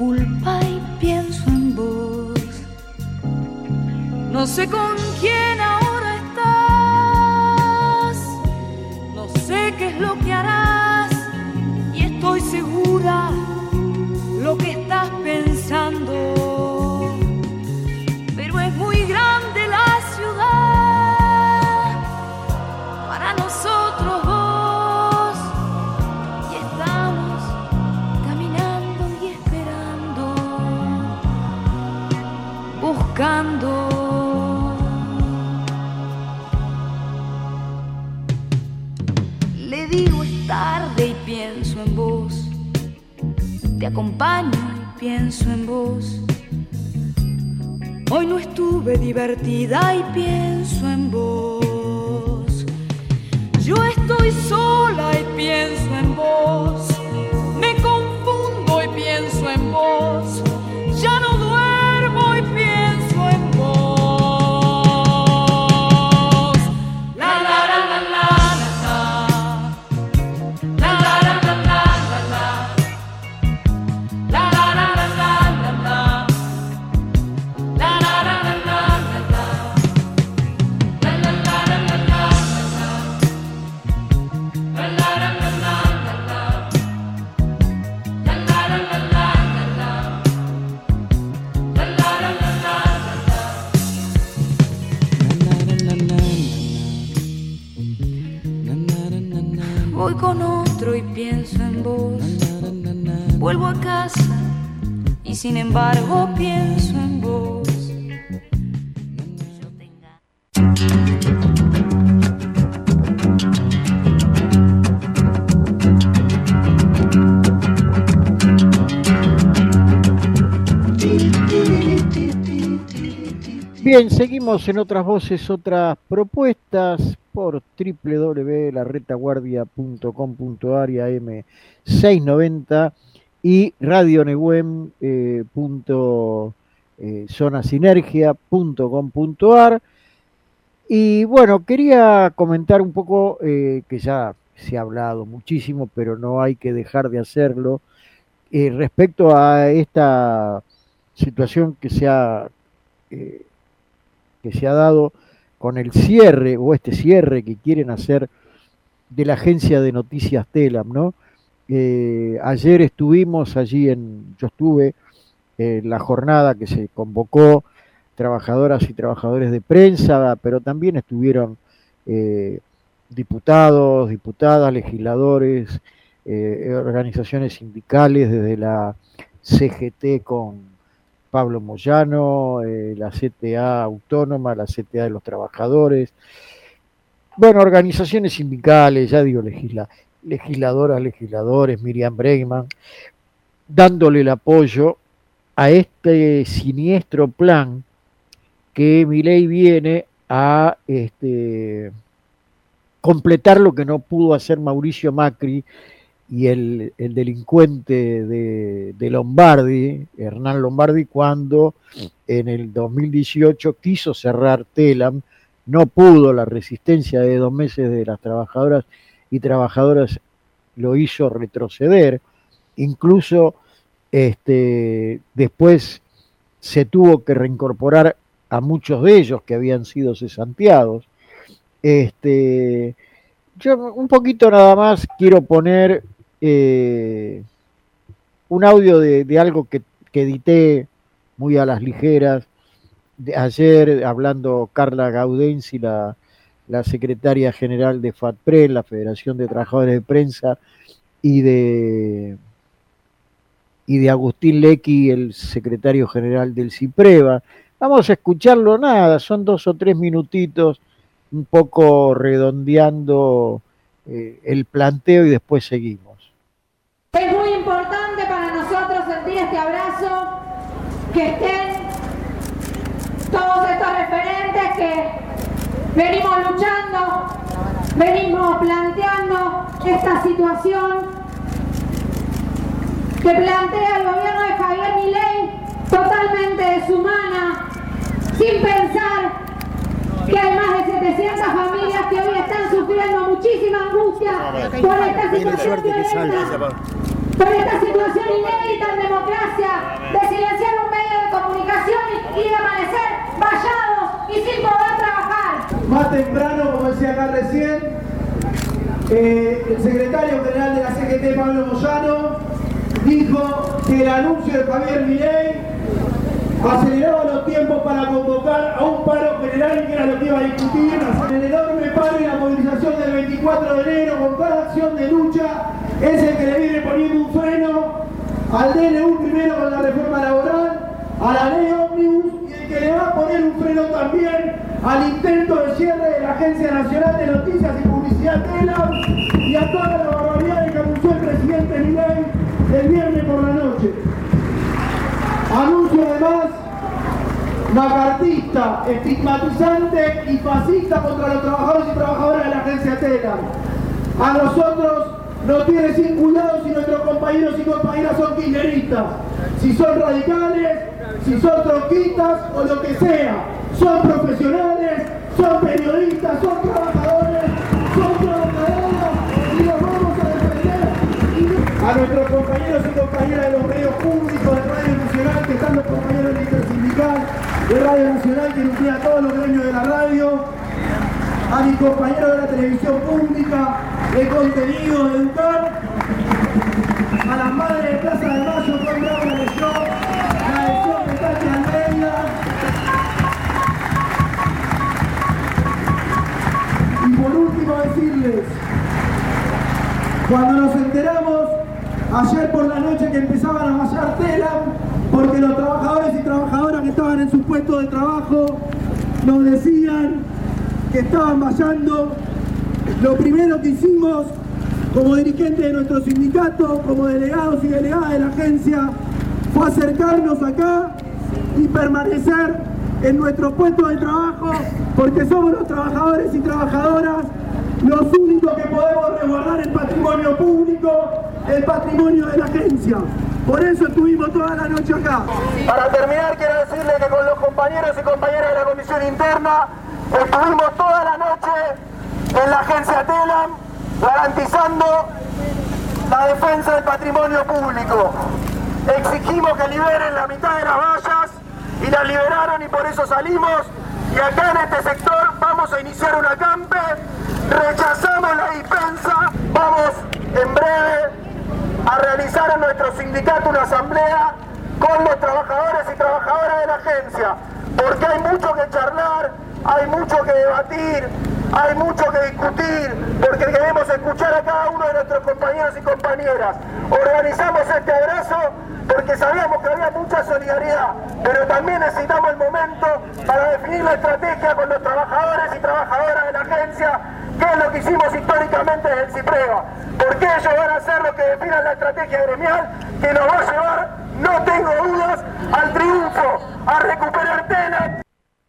culpa y pienso en vos. No sé con quién ahora estás, no sé qué es lo que harás, y estoy segura lo que estás pensando. Pero es muy grande la ciudad para nosotros dos, y estamos caminando y esperando, buscando. Le digo es tarde y pienso en vos, te acompaño y pienso en vos. Hoy no estuve divertida y pienso en vos. Yo estoy sola y pienso en vos. Me confundo y pienso en vos. Ya no duermo y pienso en vos. La la la la la la. La la la la la la. La la la la la la. La la la la la la. La la la la la la. La la la la la la. La la la la la. La la la la la. Voy con otro y pienso en vos. Vuelvo a casa y sin embargo pienso en vos. Bien, seguimos en Otras Voces, Otras Propuestas por doble u doble u doble u punto la retaguardia punto com punto a r y A M seiscientos noventa y radio negüen punto zona sinergia punto com punto a r. Y bueno, quería comentar un poco, eh, que ya se ha hablado muchísimo, pero no hay que dejar de hacerlo, eh, respecto a esta situación que se ha... Eh, que se ha dado con el cierre, o este cierre que quieren hacer de la agencia de noticias Telam, ¿no? Eh, ayer estuvimos allí, en, yo estuve en la jornada que se convocó, trabajadoras y trabajadores de prensa, pero también estuvieron eh, diputados, diputadas, legisladores, eh, organizaciones sindicales, desde la C G T con Pablo Moyano, eh, la C T A Autónoma, la C T A de los Trabajadores, bueno, organizaciones sindicales, ya digo, legisla, legisladoras, legisladores, Miriam Bregman, dándole el apoyo a este siniestro plan que Milei viene a este, completar lo que no pudo hacer Mauricio Macri y el, el delincuente de, de Lombardi, Hernán Lombardi, cuando en el dos mil dieciocho quiso cerrar Telam, no pudo, la resistencia de dos meses de las trabajadoras y trabajadoras lo hizo retroceder, incluso este, después se tuvo que reincorporar a muchos de ellos que habían sido cesanteados. Este, yo un poquito nada más quiero poner eh, un audio de, de algo que, que edité muy a las ligeras de ayer, hablando Carla Gaudenzi, la, la secretaria general de FATPRE, la Federación de Trabajadores de Prensa, y de y de Agustín Lecky, el secretario general del CIPREVA. Vamos a escucharlo, nada, son dos o tres minutitos, un poco redondeando eh, el planteo y después seguimos. Es muy importante para nosotros sentir este abrazo, que estén todos estos referentes que venimos luchando, venimos planteando esta situación que plantea el gobierno de Javier Milei, totalmente deshumana, sin pensar que hay más de setecientas familias que hoy están sufriendo muchísima angustia por esta situación violenta por esta situación inédita en democracia de silenciar un medio de comunicación y, y de amanecer vallados y sin poder trabajar. Más temprano, como decía acá recién, eh, el secretario general de la C G T, Pablo Moyano, dijo que el anuncio de Javier Milei aceleraba los tiempos para convocar a un paro general, que era lo que iba a discutir. El enorme paro y la movilización del veinticuatro de enero, con cada acción de lucha, es el que le viene poniendo un freno al D N U primero con la reforma laboral, a la ley ómnibus, y el que le va a poner un freno también al intento de cierre de la Agencia Nacional de Noticias y Publicidad TELAM y a todas las barbaridades que anunció el presidente Milei el viernes por la noche. Anuncio además macartista, estigmatizante y fascista contra los trabajadores y trabajadoras de la agencia TELAM. A nosotros nos tiene sin cuidado si nuestros compañeros y compañeras son kirchneristas, si son radicales, si son tronquistas o lo que sea. Son profesionales, son periodistas, son trabajadores, son trabajadoras y los vamos a defender. A nuestros compañeros y compañeras de los medios públicos de Radio Nacional, que están los compañeros del intersindical de Radio Nacional, que nuclea a todos los gremios de la radio, a mis compañeros de la televisión pública, de contenido, de educar, a las madres de Plaza de Mayo, con Bravo la leyó, la leyó de Tati Almeida. Y por último decirles, cuando nos enteramos ayer por la noche que empezaban a vallar TELAM, porque los trabajadores y trabajadoras que estaban en sus puestos de trabajo nos decían que estaban vallando, lo primero que hicimos como dirigentes de nuestro sindicato, como delegados y delegadas de la agencia, fue acercarnos acá y permanecer en nuestros puestos de trabajo, porque somos los trabajadores y trabajadoras los únicos que podemos resguardar el patrimonio público, el patrimonio de la agencia. Por eso estuvimos toda la noche acá. Para terminar, quiero decirle que con los compañeros y compañeras de la Comisión Interna estuvimos toda la noche en la agencia TELAM garantizando la defensa del patrimonio público. Exigimos que liberen la mitad de las vallas y las liberaron, y por eso salimos. Y acá en este sector vamos a iniciar una acampe, rechazamos la dispensa, vamos en breve a realizar en nuestro sindicato una asamblea con los trabajadores y trabajadoras de la agencia, porque hay mucho que charlar, hay mucho que debatir, hay mucho que discutir, porque queremos escuchar a cada uno de nuestros compañeros y compañeras. Organizamos este abrazo porque sabíamos que había mucha solidaridad, pero también necesitamos el momento para definir la estrategia con los trabajadores y trabajadoras de la agencia, que es lo que hicimos históricamente desde el CIPREVA, porque ellos van a ser los que definan la estrategia gremial que nos va a llevar, no tengo dudas, al triunfo, a recuperar TELAM.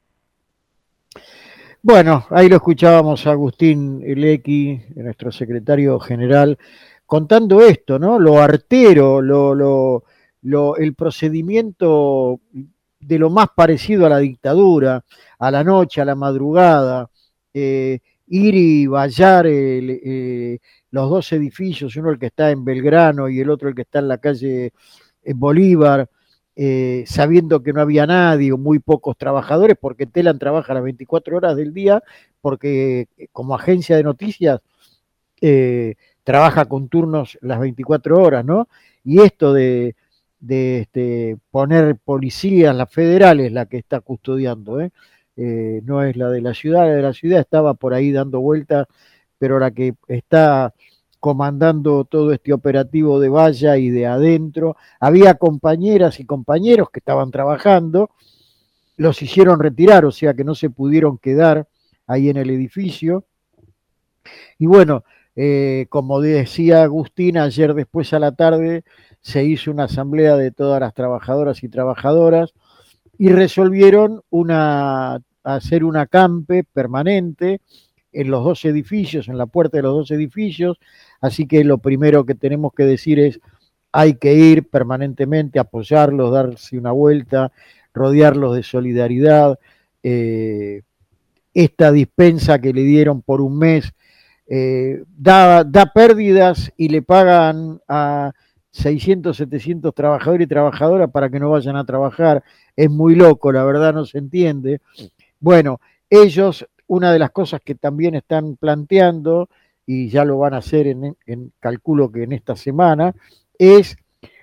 Bueno, ahí lo escuchábamos a Agustín Lecky, nuestro secretario general, contando esto, ¿no? Lo artero, lo, lo, lo, el procedimiento de lo más parecido a la dictadura, a la noche, a la madrugada, eh, ir y vallar el, eh, los dos edificios, uno el que está en Belgrano y el otro el que está en la calle Bolívar, Eh, sabiendo que no había nadie o muy pocos trabajadores, porque TELAM trabaja las veinticuatro horas del día, porque como agencia de noticias eh, trabaja con turnos las veinticuatro horas, ¿no? Y esto de, de este, poner policías, las federales, la que está custodiando, ¿eh? Eh, no es la de la ciudad, la de la ciudad estaba por ahí dando vueltas, pero la que está comandando todo este operativo de valla y de adentro. Había compañeras y compañeros que estaban trabajando, los hicieron retirar, o sea que no se pudieron quedar ahí en el edificio. Y bueno, eh, como decía Agustín, ayer después a la tarde se hizo una asamblea de todas las trabajadoras y trabajadoras y resolvieron una, hacer un acampe permanente en los dos edificios, en la puerta de los dos edificios. Así que lo primero que tenemos que decir es, hay que ir permanentemente, apoyarlos, darse una vuelta, rodearlos de solidaridad. Eh, esta dispensa que le dieron por un mes eh, da, da pérdidas y le pagan a seiscientos, setecientos trabajadores y trabajadoras para que no vayan a trabajar. Es muy loco, la verdad no se entiende. Bueno, ellos, una de las cosas que también están planteando, y ya lo van a hacer en, en calculo que en esta semana, es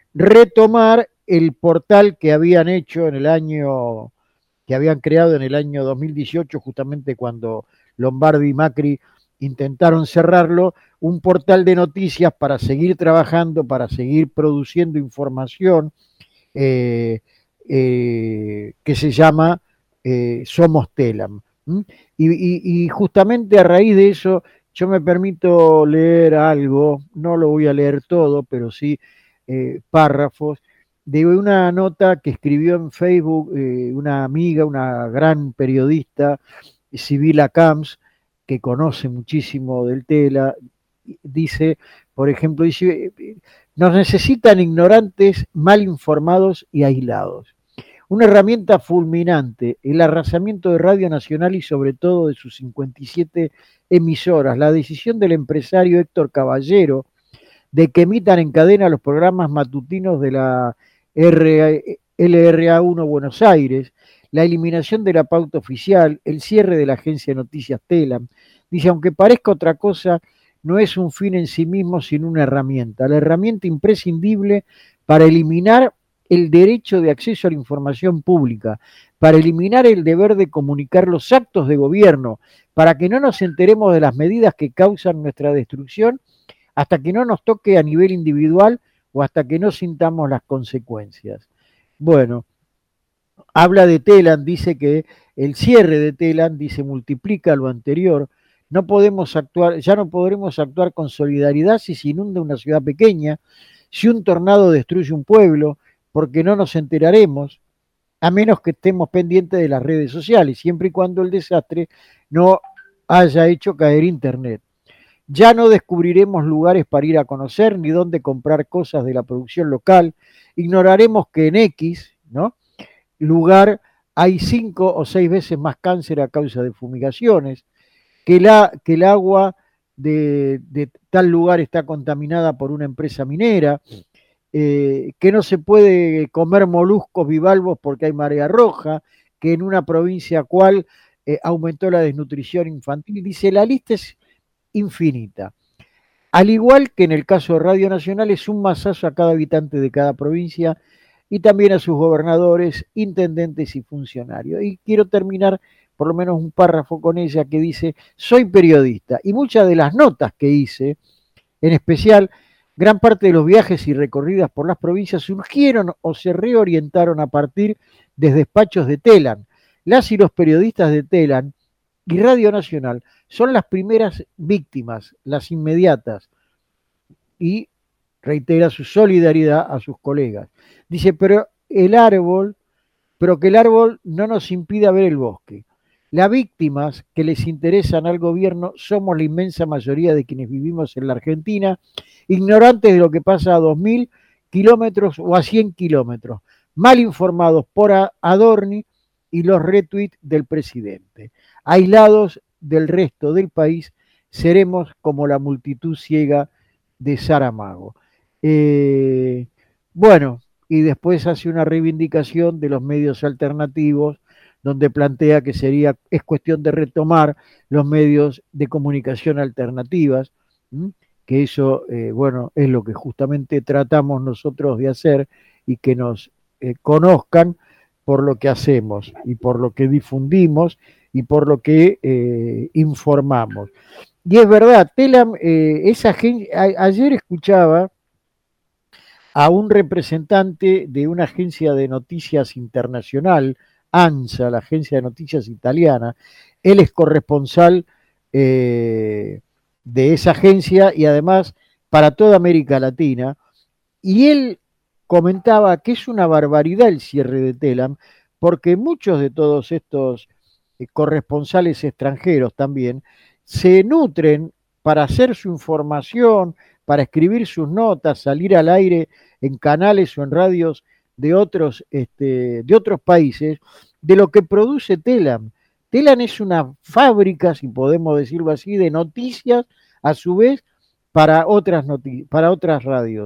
retomar el portal que habían hecho en el año, que habían creado en el año dos mil dieciocho, justamente cuando Lombardi y Macri intentaron cerrarlo, un portal de noticias para seguir trabajando, para seguir produciendo información, eh, eh, que se llama eh, Somos Telam. ¿Mm? Y, y, y justamente a raíz de eso, yo me permito leer algo, no lo voy a leer todo, pero sí eh, párrafos, de una nota que escribió en Facebook eh, una amiga, una gran periodista, Sibila Camps, que conoce muchísimo del Tela. Dice, por ejemplo, dice, nos necesitan ignorantes, mal informados y aislados. Una herramienta fulminante, el arrasamiento de Radio Nacional y sobre todo de sus cincuenta y siete emisoras, la decisión del empresario Héctor Caballero de que emitan en cadena los programas matutinos de la L R A uno Buenos Aires, la eliminación de la pauta oficial, el cierre de la agencia de noticias Telam. Dice, aunque parezca otra cosa, no es un fin en sí mismo, sino una herramienta, la herramienta imprescindible para eliminar el derecho de acceso a la información pública, para eliminar el deber de comunicar los actos de gobierno, para que no nos enteremos de las medidas que causan nuestra destrucción hasta que no nos toque a nivel individual o hasta que no sintamos las consecuencias. Bueno, habla de Telam, dice que el cierre de Telam, dice, multiplica lo anterior. No podemos actuar, ya no podremos actuar con solidaridad si se inunda una ciudad pequeña, si un tornado destruye un pueblo, porque no nos enteraremos, a menos que estemos pendientes de las redes sociales, siempre y cuando el desastre no haya hecho caer Internet. Ya no descubriremos lugares para ir a conocer ni dónde comprar cosas de la producción local. Ignoraremos que en X, ¿no?, lugar hay cinco o seis veces más cáncer a causa de fumigaciones, que, la, que el agua de, de tal lugar está contaminada por una empresa minera, eh, que no se puede comer moluscos bivalvos porque hay marea roja, que en una provincia cual eh, aumentó la desnutrición infantil. Dice, la lista es infinita. Al igual que en el caso de Radio Nacional, es un mazazo a cada habitante de cada provincia y también a sus gobernadores, intendentes y funcionarios. Y quiero terminar por lo menos un párrafo con ella que dice, soy periodista y muchas de las notas que hice, en especial gran parte de los viajes y recorridas por las provincias, surgieron o se reorientaron a partir de despachos de Telam. Las y los periodistas de Telam y Radio Nacional son las primeras víctimas, las inmediatas, y reitera su solidaridad a sus colegas. Dice, pero el árbol, pero que el árbol no nos impida ver el bosque. Las víctimas que les interesan al gobierno somos la inmensa mayoría de quienes vivimos en la Argentina, ignorantes de lo que pasa a dos mil kilómetros o a cien kilómetros, mal informados por Adorni y los retweets del presidente. Aislados del resto del país, seremos como la multitud ciega de Saramago. Eh, bueno, y después hace una reivindicación de los medios alternativos, donde plantea que sería, es cuestión de retomar los medios de comunicación alternativas, ¿m? que eso, eh, bueno, es lo que justamente tratamos nosotros de hacer y que nos eh, conozcan por lo que hacemos y por lo que difundimos y por lo que eh, informamos. Y es verdad, Telam, eh, esa gente, a, ayer escuchaba a un representante de una agencia de noticias internacional, ANSA, la agencia de noticias italiana. Él es corresponsal eh, de esa agencia y además para toda América Latina, y él comentaba que es una barbaridad el cierre de Telam, porque muchos de todos estos eh, corresponsales extranjeros también se nutren para hacer su información, para escribir sus notas, salir al aire en canales o en radios de otros, este, de otros países, de lo que produce Telam. Telam es una fábrica, si podemos decirlo así, de noticias, a su vez, para otras, noti- para otras radios.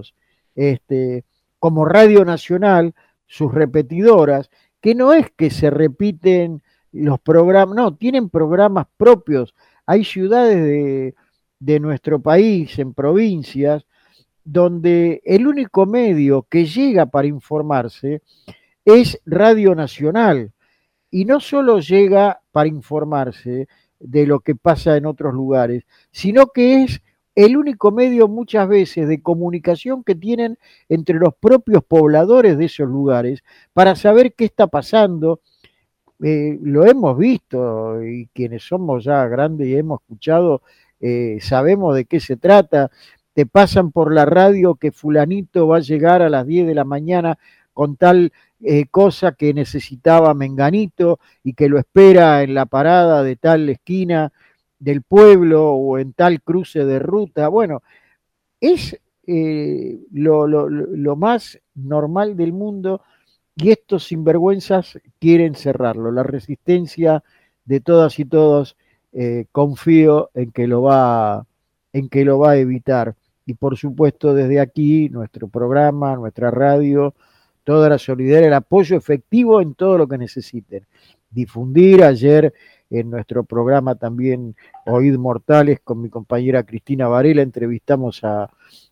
este, como Radio Nacional, sus repetidoras, que no es que se repiten los programas, no, tienen programas propios. Hay ciudades de, de nuestro país, en provincias, donde el único medio que llega para informarse es Radio Nacional, y no solo llega para informarse de lo que pasa en otros lugares, sino que es el único medio muchas veces de comunicación que tienen entre los propios pobladores de esos lugares para saber qué está pasando. Eh, lo hemos visto, y quienes somos ya grandes y hemos escuchado, eh, sabemos de qué se trata. Te pasan por la radio que fulanito va a llegar a las diez de la mañana con tal eh, cosa que necesitaba menganito y que lo espera en la parada de tal esquina del pueblo o en tal cruce de ruta. Bueno, es eh, lo, lo, lo más normal del mundo, y estos sinvergüenzas quieren cerrarlo. La resistencia de todas y todos, eh, confío en que lo va, en que lo va a evitar. Y por supuesto desde aquí, nuestro programa, nuestra radio, toda la solidaridad, el apoyo efectivo en todo lo que necesiten. Difundir. Ayer en nuestro programa también Oíd Mortales, con mi compañera Cristina Varela, entrevistamos a,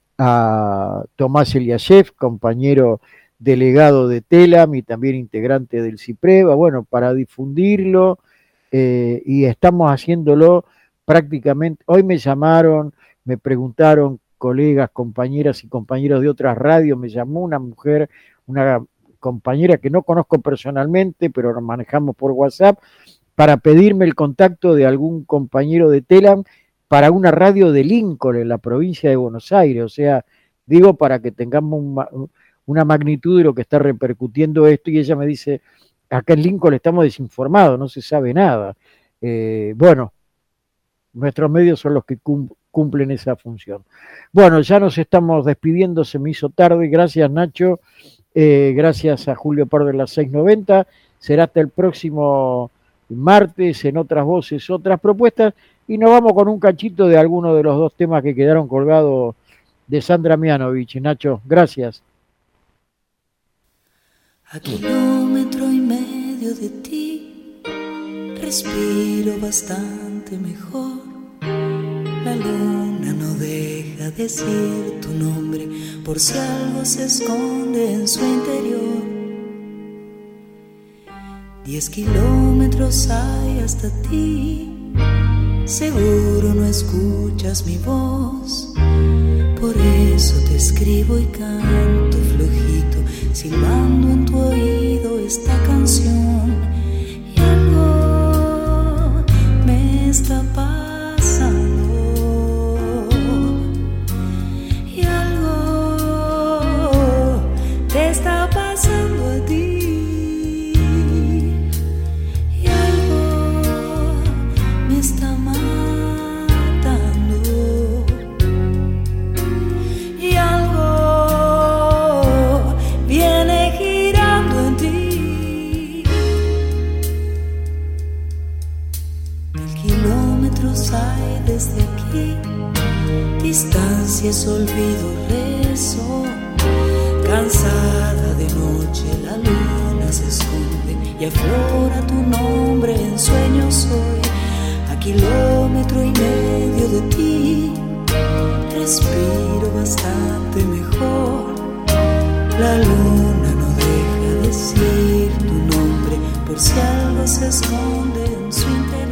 a Tomás Eliashev, compañero delegado de TELAM y también integrante del CIPREVA, bueno, para difundirlo, eh, y estamos haciéndolo prácticamente. Hoy me llamaron, me preguntaron colegas, compañeras y compañeros de otras radios, me llamó una mujer, una compañera que no conozco personalmente, pero nos manejamos por WhatsApp, para pedirme el contacto de algún compañero de TELAM para una radio de Lincoln, en la provincia de Buenos Aires. O sea, digo, para que tengamos un, una magnitud de lo que está repercutiendo esto, y ella me dice, acá en Lincoln estamos desinformados, no se sabe nada. Eh, bueno, nuestros medios son los que cumplen esa función. Bueno, ya nos estamos despidiendo, se me hizo tarde. Gracias, Nacho, eh, gracias a Julio Pardo de las seiscientos noventa. Será hasta el próximo martes en Otras Voces, Otras Propuestas, y nos vamos con un cachito de alguno de los dos temas que quedaron colgados de Sandra Mianovich. Nacho, gracias. A kilómetro y medio de ti respiro bastante mejor. La luna no deja decir tu nombre por si algo se esconde en su interior. Diez kilómetros hay hasta ti, seguro no escuchas mi voz. Por eso te escribo y canto flojito, silbando en tu oído esta canción. Y algo me está pasando, y algo te está pasando a ti. Está matando, y algo viene girando en ti. Mil kilómetros hay desde aquí, distancia es olvido, rezo. Cansada de noche la luna se esconde y aflora tu nombre en sueños hoy. Kilómetro y medio de ti respiro bastante mejor. La luna no deja decir tu nombre por si algo se esconde en su interior.